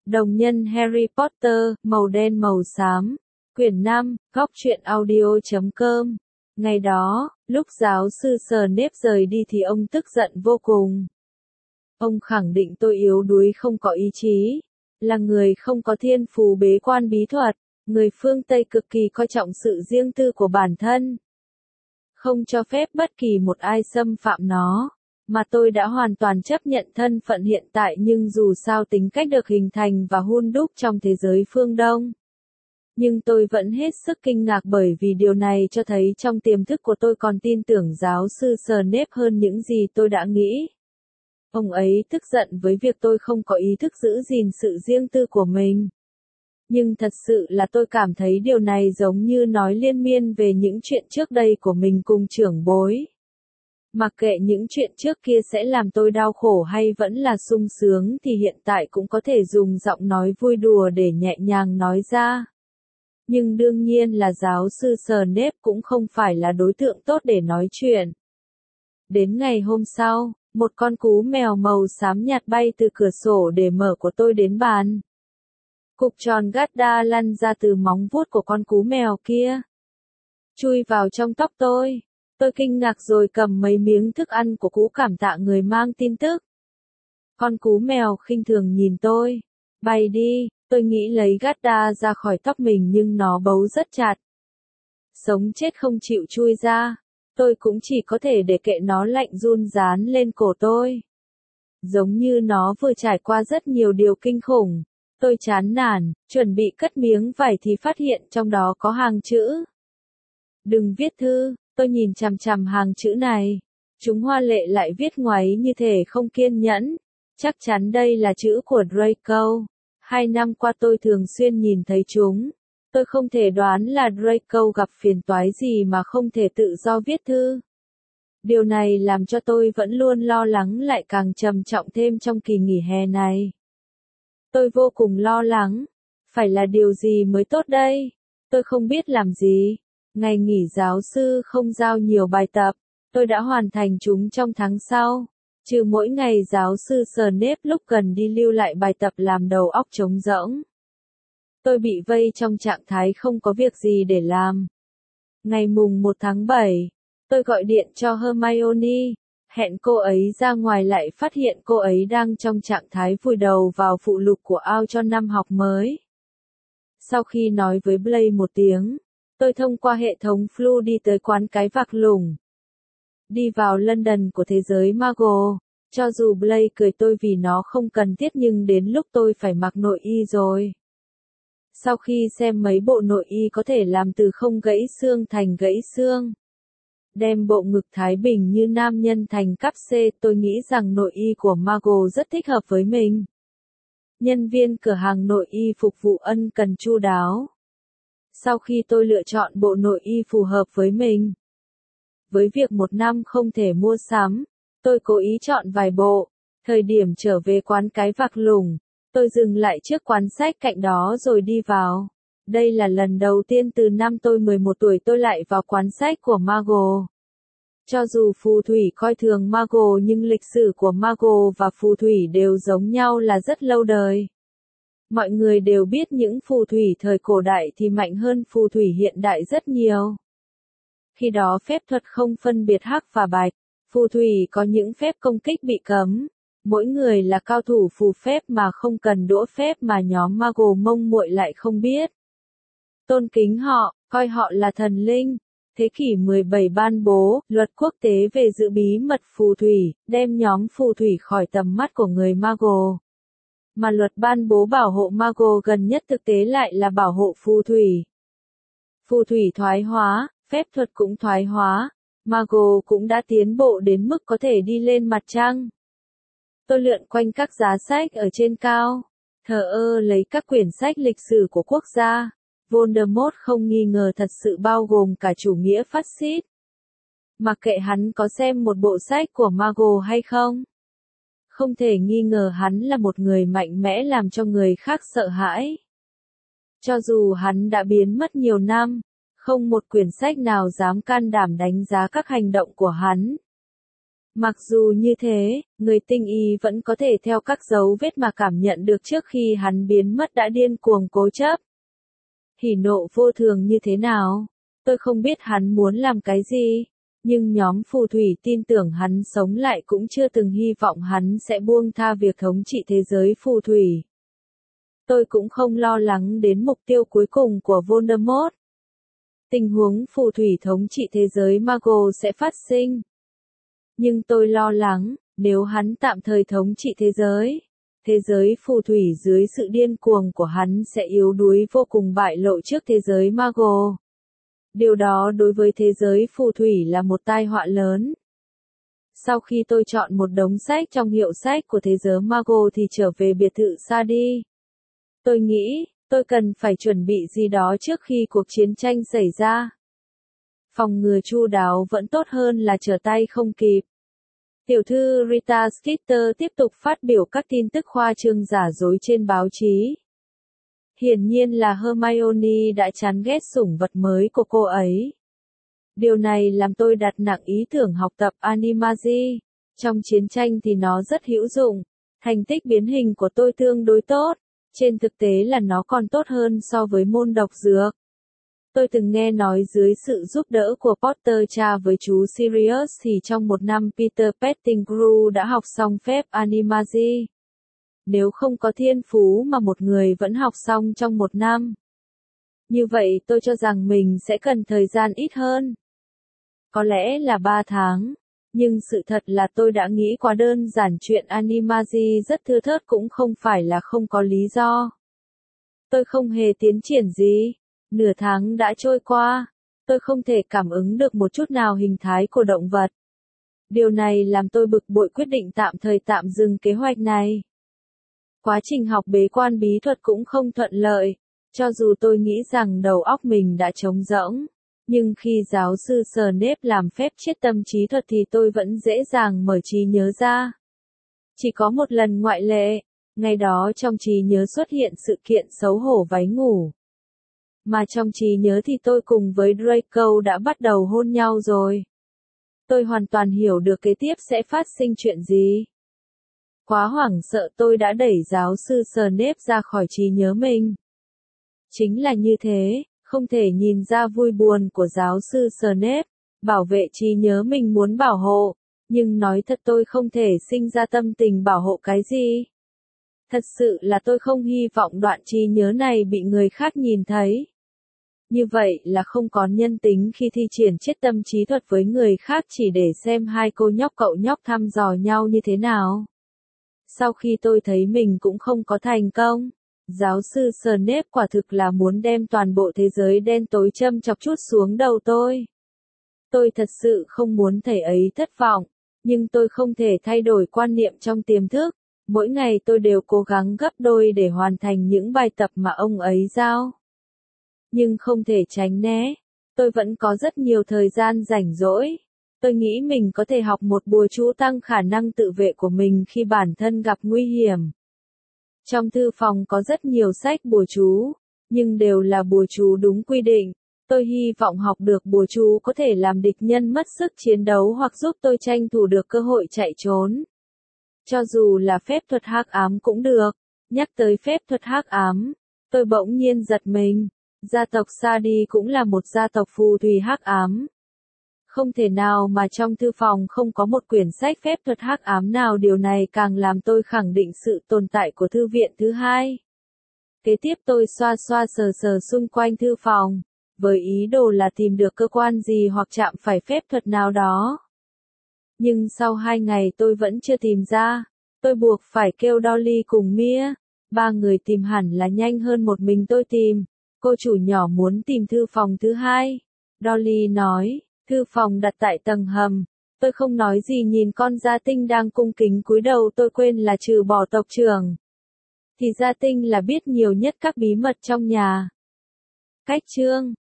Đồng nhân Harry Potter, màu đen màu xám. Quyển 5, góc truyện audio.com. Ngày đó, lúc giáo sư Snape rời đi thì ông tức giận vô cùng. Ông khẳng định tôi yếu đuối không có ý chí, là người không có thiên phú bế quan bí thuật, người phương Tây cực kỳ coi trọng sự riêng tư của bản thân. Không cho phép bất kỳ một ai xâm phạm nó, mà tôi đã hoàn toàn chấp nhận thân phận hiện tại nhưng dù sao tính cách được hình thành và hun đúc trong thế giới phương Đông. Nhưng tôi vẫn hết sức kinh ngạc bởi vì điều này cho thấy trong tiềm thức của tôi còn tin tưởng giáo sư Snape hơn những gì tôi đã nghĩ. Ông ấy tức giận với việc tôi không có ý thức giữ gìn sự riêng tư của mình. Nhưng thật sự là tôi cảm thấy điều này giống như nói liên miên về những chuyện trước đây của mình cùng trưởng bối. Mặc kệ những chuyện trước kia sẽ làm tôi đau khổ hay vẫn là sung sướng thì hiện tại cũng có thể dùng giọng nói vui đùa để nhẹ nhàng nói ra. Nhưng đương nhiên là giáo sư Snape cũng không phải là đối tượng tốt để nói chuyện. Đến ngày hôm sau, một con cú mèo màu xám nhạt bay từ cửa sổ để mở của tôi đến bàn. Cục tròn Gadda lăn ra từ móng vuốt của con cú mèo kia, chui vào trong tóc tôi. Tôi kinh ngạc rồi cầm mấy miếng thức ăn của cú cảm tạ người mang tin tức. Con cú mèo khinh thường nhìn tôi. Bay đi, tôi nghĩ lấy Gadda ra khỏi tóc mình nhưng nó bấu rất chặt. Sống chết không chịu chui ra. Tôi cũng chỉ có thể để kệ nó lạnh run dán lên cổ tôi. Giống như nó vừa trải qua rất nhiều điều kinh khủng. Tôi chán nản, chuẩn bị cất miếng vải thì phát hiện trong đó có hàng chữ. Đừng viết thư, tôi nhìn chằm chằm hàng chữ này. Chúng hoa lệ lại viết ngoáy như thể không kiên nhẫn. Chắc chắn đây là chữ của Draco. 2 năm qua tôi thường xuyên nhìn thấy chúng. Tôi không thể đoán là Draco gặp phiền toái gì mà không thể tự do viết thư. Điều này làm cho tôi vẫn luôn lo lắng lại càng trầm trọng thêm trong kỳ nghỉ hè này. Tôi vô cùng lo lắng. Phải là điều gì mới tốt đây? Tôi không biết làm gì. Ngày nghỉ giáo sư không giao nhiều bài tập. Tôi đã hoàn thành chúng trong tháng sau. Trừ mỗi ngày giáo sư Snape lúc cần đi lưu lại bài tập làm đầu óc trống rỗng. Tôi bị vây trong trạng thái không có việc gì để làm. Ngày mùng 1 tháng 7, tôi gọi điện cho Hermione, hẹn cô ấy ra ngoài lại phát hiện cô ấy đang trong trạng thái vùi đầu vào phụ lục của AO cho năm học mới. Sau khi nói với Blaise một tiếng, tôi thông qua hệ thống Flu đi tới quán cái vạc lủng. Đi vào London của thế giới Muggle, cho dù Blaise cười tôi vì nó không cần thiết nhưng đến lúc tôi phải mặc nội y rồi. Sau khi xem mấy bộ nội y có thể làm từ không gãy xương thành gãy xương, đem bộ ngực thái bình như nam nhân thành cắp C, tôi nghĩ rằng nội y của Muggle rất thích hợp với mình. Nhân viên cửa hàng nội y phục vụ ân cần chu đáo. Sau khi tôi lựa chọn bộ nội y phù hợp với mình, với việc 1 năm không thể mua sắm, tôi cố ý chọn vài bộ. Thời điểm trở về quán cái vạc lủng, tôi dừng lại trước quán sách cạnh đó rồi đi vào. Đây là lần đầu tiên từ năm tôi 11 tuổi tôi lại vào quán sách của Muggle. Cho dù phù thủy coi thường Muggle nhưng lịch sử của Muggle và phù thủy đều giống nhau là rất lâu đời. Mọi người đều biết những phù thủy thời cổ đại thì mạnh hơn phù thủy hiện đại rất nhiều. Khi đó phép thuật không phân biệt hắc và bạch, phù thủy có những phép công kích bị cấm. Mỗi người là cao thủ phù phép mà không cần đũa phép mà nhóm Muggle mông muội lại không biết. Tôn kính họ, coi họ là thần linh. Thế kỷ 17 ban bố luật quốc tế về giữ bí mật phù thủy, đem nhóm phù thủy khỏi tầm mắt của người Muggle. Mà luật ban bố bảo hộ Muggle gần nhất thực tế lại là bảo hộ phù thủy. Phù thủy thoái hóa, phép thuật cũng thoái hóa, Muggle cũng đã tiến bộ đến mức có thể đi lên mặt trăng. Tôi lượn quanh các giá sách ở trên cao, thờ ơ lấy các quyển sách lịch sử của quốc gia. Voldemort không nghi ngờ thật sự bao gồm cả chủ nghĩa phát xít. Mặc kệ hắn có xem một bộ sách của Muggle hay không, không thể nghi ngờ hắn là một người mạnh mẽ làm cho người khác sợ hãi. Cho dù hắn đã biến mất nhiều năm, không một quyển sách nào dám can đảm đánh giá các hành động của hắn. Mặc dù như thế, người tinh y vẫn có thể theo các dấu vết mà cảm nhận được trước khi hắn biến mất đã điên cuồng cố chấp. Hỉ nộ vô thường như thế nào? Tôi không biết hắn muốn làm cái gì, nhưng nhóm phù thủy tin tưởng hắn sống lại cũng chưa từng hy vọng hắn sẽ buông tha việc thống trị thế giới phù thủy. Tôi cũng không lo lắng đến mục tiêu cuối cùng của Voldemort. Tình huống phù thủy thống trị thế giới Muggle sẽ phát sinh. Nhưng tôi lo lắng, nếu hắn tạm thời thống trị thế giới phù thủy dưới sự điên cuồng của hắn sẽ yếu đuối vô cùng bại lộ trước thế giới Muggle. Điều đó đối với thế giới phù thủy là một tai họa lớn. Sau khi tôi chọn một đống sách trong hiệu sách của thế giới Muggle thì trở về biệt thự xa đi. Tôi nghĩ, tôi cần phải chuẩn bị gì đó trước khi cuộc chiến tranh xảy ra. Phòng ngừa chu đáo vẫn tốt hơn là trở tay không kịp. Tiểu thư Rita Skeeter tiếp tục phát biểu các tin tức khoa trương giả dối trên báo chí. Hiển nhiên là Hermione đã chán ghét sủng vật mới của cô ấy. Điều này làm tôi đặt nặng ý tưởng học tập Animagi. Trong chiến tranh thì nó rất hữu dụng. Thành tích biến hình của tôi tương đối tốt. Trên thực tế là nó còn tốt hơn so với môn độc dược. Tôi từng nghe nói dưới sự giúp đỡ của Potter cha với chú Sirius thì trong một năm Peter Pettigrew đã học xong phép Animagi. Nếu không có thiên phú mà một người vẫn học xong trong một năm. Như vậy tôi cho rằng mình sẽ cần thời gian ít hơn. Có lẽ là 3 tháng. Nhưng sự thật là tôi đã nghĩ quá đơn giản chuyện Animagi rất thưa thớt cũng không phải là không có lý do. Tôi không hề tiến triển gì. Nửa tháng đã trôi qua. Tôi không thể cảm ứng được một chút nào hình thái của động vật. Điều này làm tôi bực bội quyết định tạm thời tạm dừng kế hoạch này. Quá trình học bế quan bí thuật cũng không thuận lợi. Cho dù tôi nghĩ rằng đầu óc mình đã trống rỗng. Nhưng khi giáo sư Snape làm phép chiết tâm trí thuật thì tôi vẫn dễ dàng mở trí nhớ ra. Chỉ có một lần ngoại lệ, ngày đó trong trí nhớ xuất hiện sự kiện xấu hổ váy ngủ. Mà trong trí nhớ thì tôi cùng với Draco đã bắt đầu hôn nhau rồi. Tôi hoàn toàn hiểu được kế tiếp sẽ phát sinh chuyện gì. Quá hoảng sợ tôi đã đẩy giáo sư Snape ra khỏi trí nhớ mình. Chính là như thế. Không thể nhìn ra vui buồn của giáo sư Snape, bảo vệ trí nhớ mình muốn bảo hộ, nhưng nói thật tôi không thể sinh ra tâm tình bảo hộ cái gì. Thật sự là tôi không hy vọng đoạn trí nhớ này bị người khác nhìn thấy. Như vậy là không có nhân tính khi thi triển chiết tâm trí thuật với người khác chỉ để xem hai cô nhóc cậu nhóc thăm dò nhau như thế nào. Sau khi tôi thấy mình cũng không có thành công. Giáo sư Snape quả thực là muốn đem toàn bộ thế giới đen tối châm chọc chút xuống đầu tôi. Tôi thật sự không muốn thầy ấy thất vọng, nhưng tôi không thể thay đổi quan niệm trong tiềm thức. Mỗi ngày tôi đều cố gắng gấp đôi để hoàn thành những bài tập mà ông ấy giao. Nhưng không thể tránh né. Tôi vẫn có rất nhiều thời gian rảnh rỗi. Tôi nghĩ mình có thể học một bùa chú tăng khả năng tự vệ của mình khi bản thân gặp nguy hiểm. Trong thư phòng có rất nhiều sách bùa chú, nhưng đều là bùa chú đúng quy định. Tôi hy vọng học được bùa chú có thể làm địch nhân mất sức chiến đấu hoặc giúp tôi tranh thủ được cơ hội chạy trốn. Cho dù là phép thuật hắc ám cũng được. Nhắc tới phép thuật hắc ám, tôi bỗng nhiên giật mình. Gia tộc Sadi cũng là một gia tộc phù thủy hắc ám. Không thể nào mà trong thư phòng không có một quyển sách phép thuật hắc ám nào, điều này càng làm tôi khẳng định sự tồn tại của thư viện thứ hai. Kế tiếp tôi xoa xoa sờ sờ xung quanh thư phòng, với ý đồ là tìm được cơ quan gì hoặc chạm phải phép thuật nào đó. Nhưng sau 2 ngày tôi vẫn chưa tìm ra. Tôi buộc phải kêu Dolly cùng Mia. 3 người tìm hẳn là nhanh hơn một mình tôi tìm. Cô chủ nhỏ muốn tìm thư phòng thứ hai. Dolly nói. Thư phòng đặt tại tầng hầm. Tôi không nói gì nhìn con gia tinh đang cung kính cúi đầu, tôi quên là trừ bỏ tộc trưởng. Thì gia tinh là biết nhiều nhất các bí mật trong nhà. Cách chương